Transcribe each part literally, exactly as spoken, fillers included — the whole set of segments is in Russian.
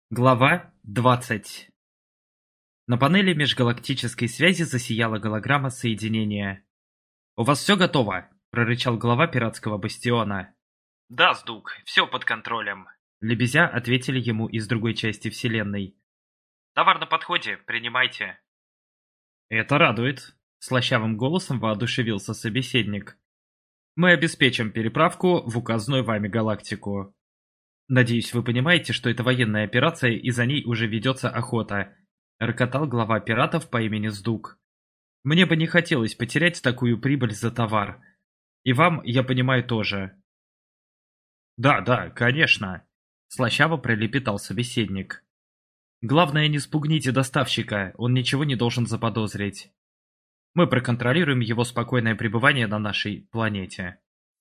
Глава двадцать. На панели межгалактической связи засияла голограмма соединения. «У вас все готово?» – прорычал глава пиратского бастиона. «Да, Сдук, все под контролем», – лебезя ответили ему из другой части вселенной. «Товар на подходе, принимайте». «Это радует», – слащавым голосом воодушевился собеседник. «Мы обеспечим переправку в указанную вами галактику. Надеюсь, вы понимаете, что это военная операция и за ней уже ведется охота», – рокотал глава пиратов по имени Сдук. «Мне бы не хотелось потерять такую прибыль за товар. И вам, я понимаю, тоже». «Да, да, конечно», – слащаво пролепетал собеседник. «Главное, не спугните доставщика, он ничего не должен заподозрить. Мы проконтролируем его спокойное пребывание на нашей планете».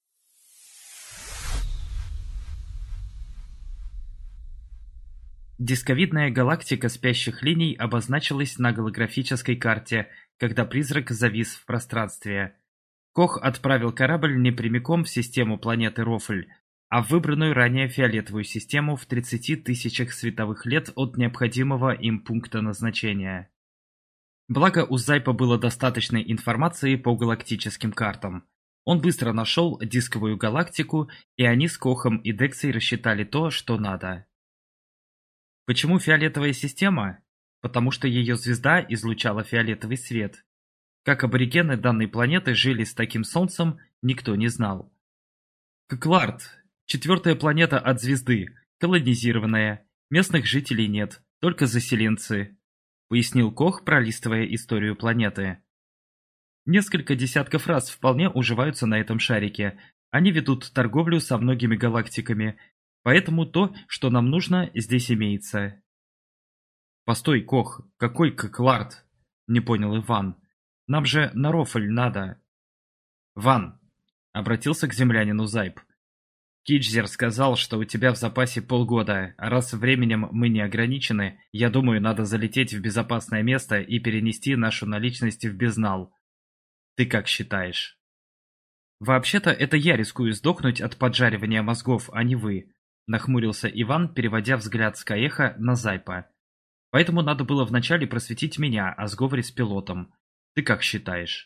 Дисковидная галактика спящих линий обозначилась на голографической карте, когда призрак завис в пространстве. Кох отправил корабль не прямиком в систему планеты Рофль, а в выбранную ранее фиолетовую систему в тридцати тысячах световых лет от необходимого им пункта назначения. Благо, у Зайпа было достаточно информации по галактическим картам. Он быстро нашел дисковую галактику, и они с Кохом и Дексой рассчитали то, что надо. Почему фиолетовая система? Потому что ее звезда излучала фиолетовый свет. Как аборигены данной планеты жили с таким солнцем, никто не знал. Ккларт – четвертая планета от звезды, колонизированная, местных жителей нет, только заселенцы, пояснил Кох, пролистывая историю планеты. Несколько десятков рас вполне уживаются на этом шарике, они ведут торговлю со многими галактиками, поэтому то, что нам нужно, здесь имеется. «Постой, Кох, какой Ккларт?» – не понял Иван. «Нам же на Рофль надо». «Ван», – обратился к землянину Зайп. «Кичзер сказал, что у тебя в запасе полгода, а раз временем мы не ограничены, я думаю, надо залететь в безопасное место и перенести нашу наличность в безнал. Ты как считаешь?» «Вообще-то это я рискую сдохнуть от поджаривания мозгов, а не вы», – нахмурился Иван, переводя взгляд с Каэха на Зайпа. «Поэтому надо было вначале просветить меня о сговоре с пилотом. Ты как считаешь?»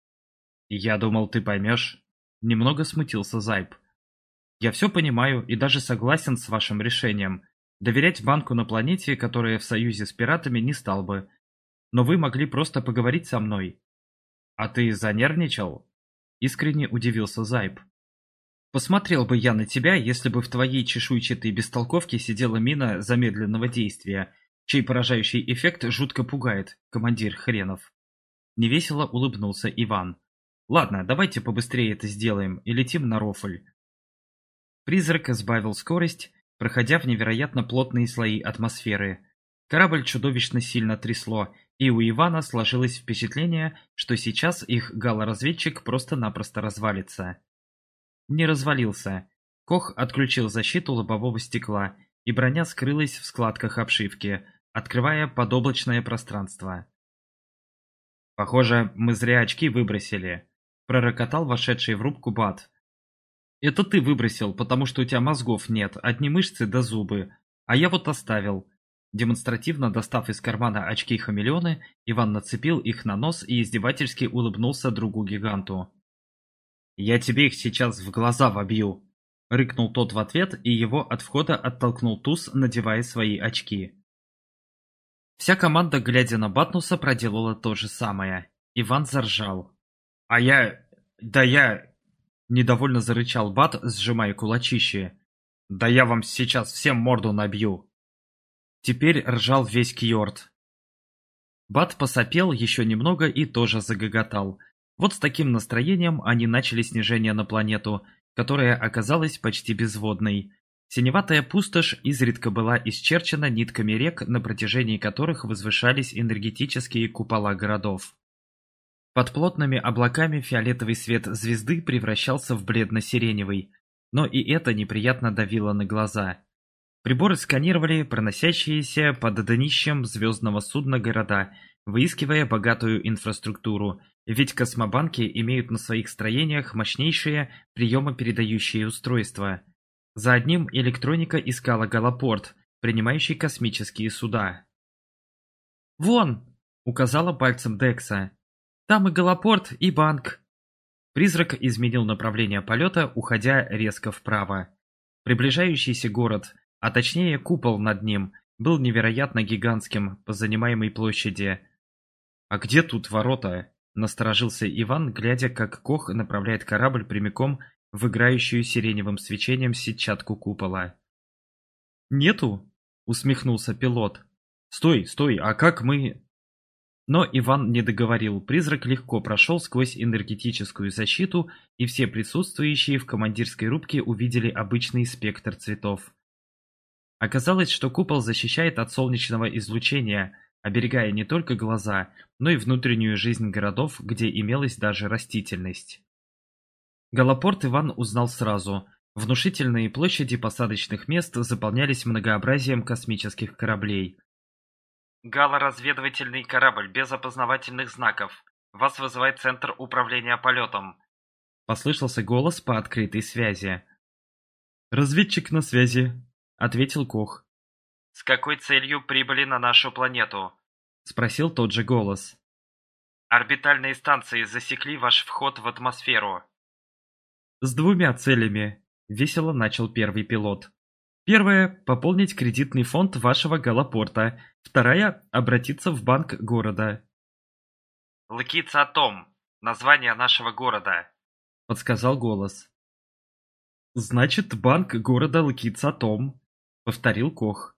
«Я думал, ты поймешь», – немного смутился Зайп. «Я все понимаю и даже согласен с вашим решением. Доверять банку на планете, которая в союзе с пиратами, не стал бы. Но вы могли просто поговорить со мной». «А ты занервничал?» – искренне удивился Зайп. «Посмотрел бы я на тебя, если бы в твоей чешуйчатой бестолковке сидела мина замедленного действия, чей поражающий эффект жутко пугает, командир хренов». Невесело улыбнулся Иван. «Ладно, давайте побыстрее это сделаем и летим на Рофль». Призрак сбавил скорость, проходя в невероятно плотные слои атмосферы. Корабль чудовищно сильно трясло, и у Ивана сложилось впечатление, что сейчас их галлоразведчик просто-напросто развалится. Не развалился. Кох отключил защиту лобового стекла, и броня скрылась в складках обшивки, открывая подоблачное пространство. «Похоже, мы зря очки выбросили», – пророкотал вошедший в рубку Бат. «Это ты выбросил, потому что у тебя мозгов нет, одни мышцы да зубы, а я вот оставил». Демонстративно достав из кармана очки-хамелеоны, Иван нацепил их на нос и издевательски улыбнулся другу-гиганту. «Я тебе их сейчас в глаза вобью!» — рыкнул тот в ответ, и его от входа оттолкнул туз, надевая свои очки. Вся команда, глядя на Батнуса, проделала то же самое. Иван заржал. «А я... да я...» — недовольно зарычал Бат, сжимая кулачище. «Да я вам сейчас всем морду набью!» Теперь ржал весь Кьорд. Бат посопел еще немного и тоже загоготал. Вот с таким настроением они начали снижение на планету, которая оказалась почти безводной. Синеватая пустошь изредка была исчерчена нитками рек, на протяжении которых возвышались энергетические купола городов. Под плотными облаками фиолетовый свет звезды превращался в бледно-сиреневый, но и это неприятно давило на глаза. Приборы сканировали проносящиеся под днищем звездного судна города, выискивая богатую инфраструктуру, ведь космобанки имеют на своих строениях мощнейшие приемопередающие устройства. За одним электроника искала галопорт, принимающий космические суда. «Вон!» — указала пальцем Декса. «Там и галопорт, и банк». Призрак изменил направление полета, уходя резко вправо. Приближающийся город, а точнее купол над ним, был невероятно гигантским по занимаемой площади. «А где тут ворота?» — насторожился Иван, глядя, как Кох направляет корабль прямиком в играющую сиреневым свечением сетчатку купола. «Нету?» — усмехнулся пилот. «Стой, стой, а как мы...» Но Иван не договорил. Призрак легко прошел сквозь энергетическую защиту, и все присутствующие в командирской рубке увидели обычный спектр цветов. Оказалось, что купол защищает от солнечного излучения, оберегая не только глаза, но и внутреннюю жизнь городов, где имелась даже растительность. Галопорт Иван узнал сразу. Внушительные площади посадочных мест заполнялись многообразием космических кораблей. «Гало-разведывательный корабль без опознавательных знаков. Вас вызывает Центр управления полетом», — послышался голос по открытой связи. «Разведчик на связи», — ответил Кох. «С какой целью прибыли на нашу планету?» — спросил тот же голос. «Орбитальные станции засекли ваш вход в атмосферу». «С двумя целями», — весело начал первый пилот. «Первая — пополнить кредитный фонд вашего галопорта. Вторая — обратиться в банк города». «Лакица-Атом. Название нашего города», — подсказал голос. «Значит, банк города Лакица-Атом», — повторил Кох.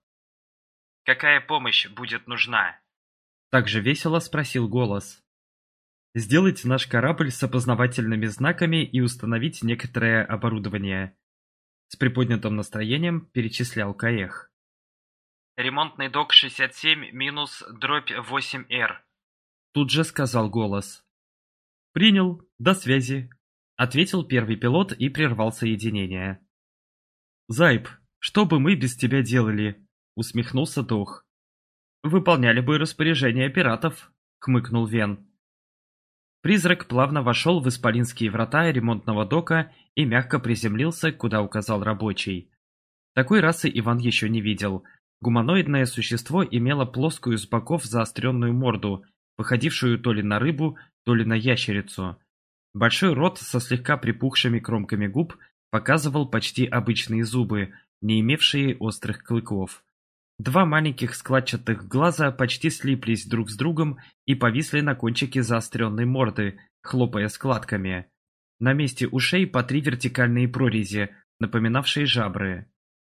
«Какая помощь будет нужна?» Также весело спросил голос. «Сделать наш корабль с опознавательными знаками и установить некоторое оборудование», — с приподнятым настроением перечислял Каэх. «Ремонтный док шестьдесят семь минус дробь восемь эр», — тут же сказал голос. «Принял, до связи», — ответил первый пилот и прервал соединение. «Зайб, что бы мы без тебя делали?» — усмехнулся Дох. «Выполняли бы распоряжение пиратов», — хмыкнул Вен. Призрак плавно вошел в исполинские врата ремонтного дока и мягко приземлился, куда указал рабочий. Такой расы Иван еще не видел. Гуманоидное существо имело плоскую с боков заостренную морду, походившую то ли на рыбу, то ли на ящерицу. Большой рот со слегка припухшими кромками губ показывал почти обычные зубы, не имевшие острых клыков. Два маленьких складчатых глаза почти слиплись друг с другом и повисли на кончике заостренной морды, хлопая складками. На месте ушей по три вертикальные прорези, напоминавшие жабры.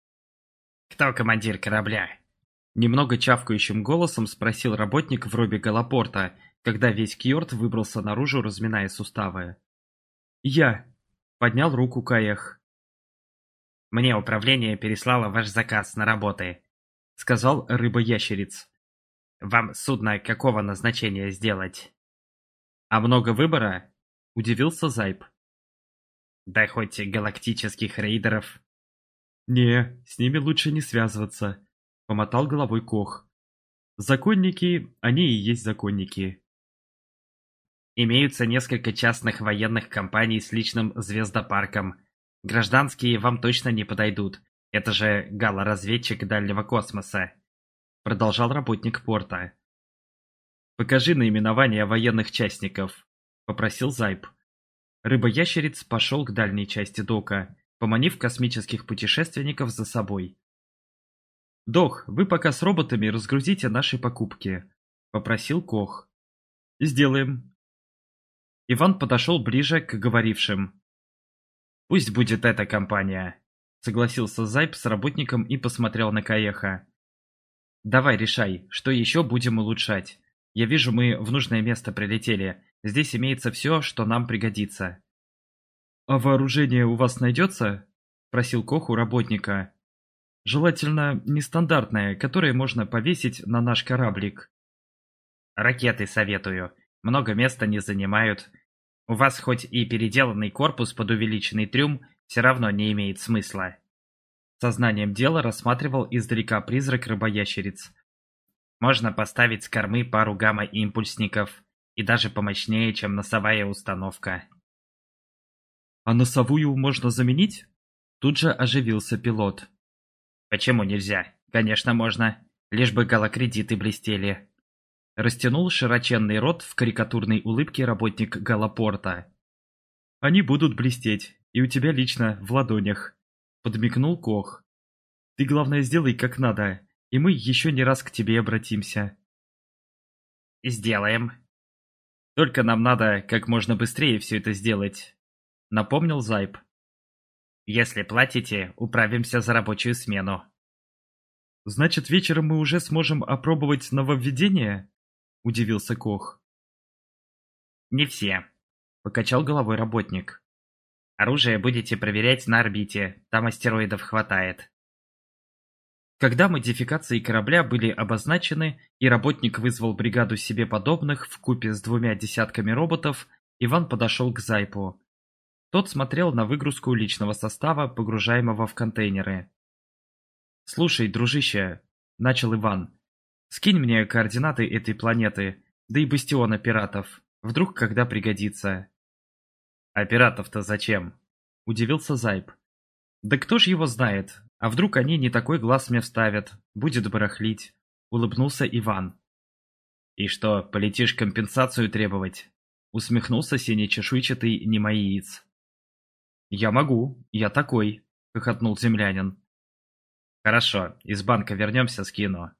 «Кто командир корабля?» Немного чавкающим голосом спросил работник в робе галопорта, когда весь Кьорд выбрался наружу, разминая суставы. «Я!» — поднял руку Каэх. «Мне управление переслало ваш заказ на работы», — сказал рыба-ящериц. «Вам судно какого назначения сделать?» «А много выбора?» — удивился Зайб. «Да хоть галактических рейдеров». «Не, с ними лучше не связываться», — помотал головой Кох. «Законники, они и есть законники». «Имеются несколько частных военных компаний с личным звездопарком. Гражданские вам точно не подойдут. Это же гало-разведчик дальнего космоса», — продолжал работник порта. «Покажи наименование военных частников», — попросил Зайб. Рыба-ящериц пошел к дальней части дока, поманив космических путешественников за собой. «Дох, вы пока с роботами разгрузите наши покупки», — попросил Кох. «Сделаем». Иван подошел ближе к говорившим. «Пусть будет эта компания», — согласился Зайб с работником и посмотрел на Каэха. «Давай решай, что еще будем улучшать. Я вижу, мы в нужное место прилетели. Здесь имеется все, что нам пригодится». «А вооружение у вас найдется?» — спросил Кох у работника. «Желательно нестандартное, которое можно повесить на наш кораблик». «Ракеты советую. Много места не занимают. У вас хоть и переделанный корпус под увеличенный трюм, все равно не имеет смысла». Сознанием дела рассматривал издалека призрак рыбоящериц. «Можно поставить с кормы пару гамма-импульсников, и даже помощнее, чем носовая установка». «А носовую можно заменить?» Тут же оживился пилот. «Почему нельзя? Конечно, можно, лишь бы галокредиты блестели. Растянул широченный рот в карикатурной улыбке работник галопорта. Они будут блестеть, и у тебя лично, в ладонях. Подмигнул Кох. Ты, главное, сделай как надо, и мы еще не раз к тебе обратимся. Сделаем. Только нам надо как можно быстрее все это сделать, напомнил Зайб. Если платите, управимся за рабочую смену. Значит, вечером мы уже сможем опробовать нововведение? Удивился Кох. Не все, покачал головой работник. Оружие будете проверять на орбите, там астероидов хватает. Когда модификации корабля были обозначены и работник вызвал бригаду себе подобных вкупе с двумя десятками роботов, Иван подошел к Зайпу. Тот смотрел на выгрузку личного состава, погружаемого в контейнеры. «Слушай, дружище», — начал Иван, — «скинь мне координаты этой планеты, да и бастиона пиратов, вдруг когда пригодится». «А пиратов-то зачем?» — удивился Зайп. «Да кто ж его знает? А вдруг они не такой глаз мне вставят, будет барахлить», — улыбнулся Иван. «И что, полетишь компенсацию требовать?» — усмехнулся синий-чешуйчатый немоиец. «Я могу, я такой», — хохотнул землянин. «Хорошо, из банка вернемся, скину».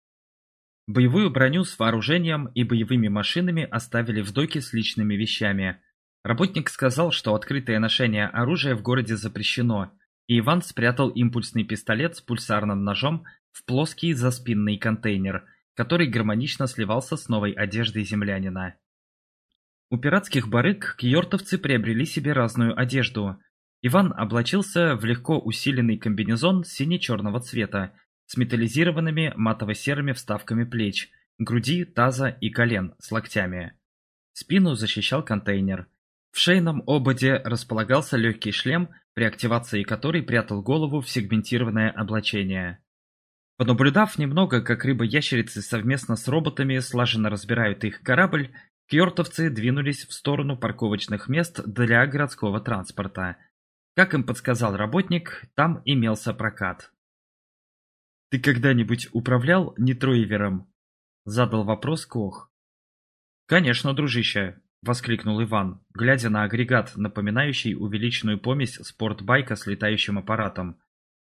Боевую броню с вооружением и боевыми машинами оставили в доке с личными вещами. Работник сказал, что открытое ношение оружия в городе запрещено, и Иван спрятал импульсный пистолет с пульсарным ножом в плоский заспинный контейнер, который гармонично сливался с новой одеждой землянина. У пиратских барыг кьортовцы приобрели себе разную одежду. Иван облачился в легко усиленный комбинезон сине-черного цвета с металлизированными матово-серыми вставками плеч, груди, таза и колен с локтями. Спину защищал контейнер. В шейном ободе располагался легкий шлем, при активации которой прятал голову в сегментированное облачение. Понаблюдав немного, как рыбы-ящерицы совместно с роботами слаженно разбирают их корабль, кьортовцы двинулись в сторону парковочных мест для городского транспорта. Как им подсказал работник, там имелся прокат. «Ты когда-нибудь управлял нейтроивером?» — задал вопрос Кох. «Конечно, дружище!» — воскликнул Иван, глядя на агрегат, напоминающий увеличенную помесь спортбайка с летающим аппаратом.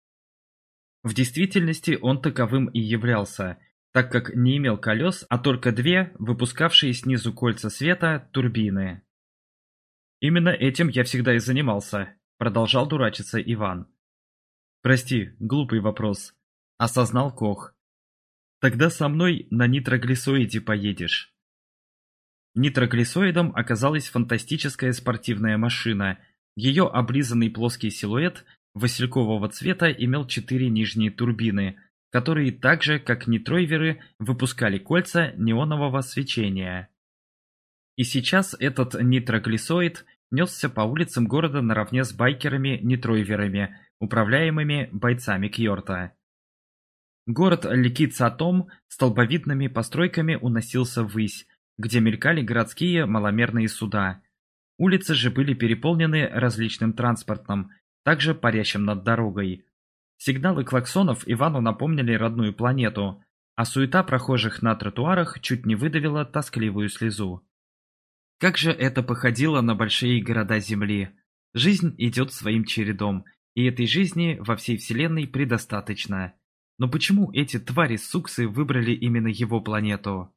В действительности он таковым и являлся, так как не имел колес, а только две, выпускавшие снизу кольца света, турбины. «Именно этим я всегда и занимался», — продолжал дурачиться Иван. «Прости, глупый вопрос», — осознал Кох. «Тогда со мной на нитроглицоиде поедешь». Нитроглицоидом оказалась фантастическая спортивная машина. Ее облизанный плоский силуэт василькового цвета имел четыре нижние турбины, которые так же, как нейтроиверы, выпускали кольца неонового свечения. И сейчас этот нитроглицоид несся по улицам города наравне с байкерами-нейтроиверами, управляемыми бойцами Кьорта. Город Ликицатом столбовидными постройками уносился ввысь, где мелькали городские маломерные суда. Улицы же были переполнены различным транспортом, также парящим над дорогой. Сигналы клаксонов Ивану напомнили родную планету, а суета прохожих на тротуарах чуть не выдавила тоскливую слезу. Как же это походило на большие города Земли. Жизнь идет своим чередом, и этой жизни во всей Вселенной предостаточно. Но почему эти твари-суксы выбрали именно его планету?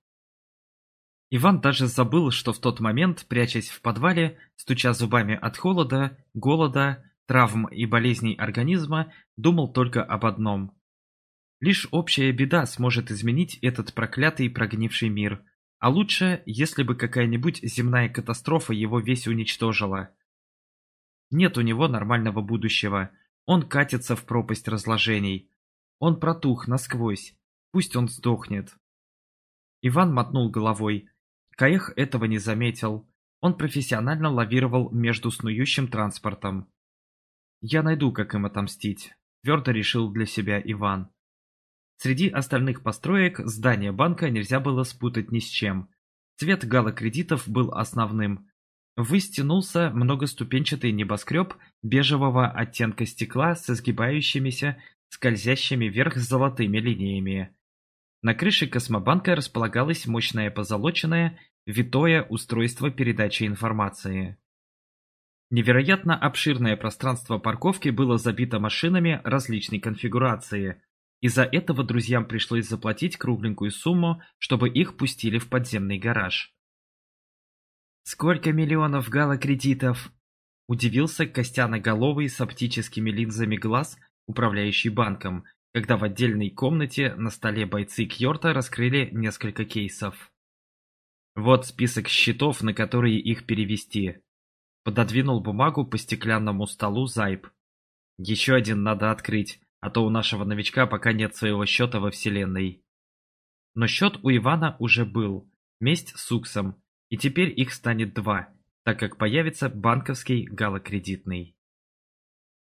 Иван даже забыл, что в тот момент, прячась в подвале, стуча зубами от холода, голода, травм и болезней организма, думал только об одном. Лишь общая беда сможет изменить этот проклятый прогнивший мир, а лучше, если бы какая-нибудь земная катастрофа его весь уничтожила. Нет у него нормального будущего, он катится в пропасть разложений. Он протух насквозь, пусть он сдохнет. Иван мотнул головой. Каэх этого не заметил. Он профессионально лавировал между снующим транспортом. «Я найду, как им отомстить», — твердо решил для себя Иван. Среди остальных построек здание банка нельзя было спутать ни с чем. Цвет галокредитов был основным. Ввысь тянулся многоступенчатый небоскреб бежевого оттенка стекла с изгибающимися скользящими вверх золотыми линиями. На крыше Космобанка располагалось мощное позолоченное, витое устройство передачи информации. Невероятно обширное пространство парковки было забито машинами различной конфигурации. Из-за этого друзьям пришлось заплатить кругленькую сумму, чтобы их пустили в подземный гараж. «Сколько миллионов галокредитов?» – удивился костяноголовый с оптическими линзами глаз, управляющий банком, когда в отдельной комнате на столе бойцы Кьорта раскрыли несколько кейсов. «Вот список счетов, на которые их перевести», – пододвинул бумагу по стеклянному столу Зайб. «Еще один надо открыть, а то у нашего новичка пока нет своего счета во Вселенной». Но счет у Ивана уже был, месть с Уксом, и теперь их станет два, так как появится банковский галокредитный.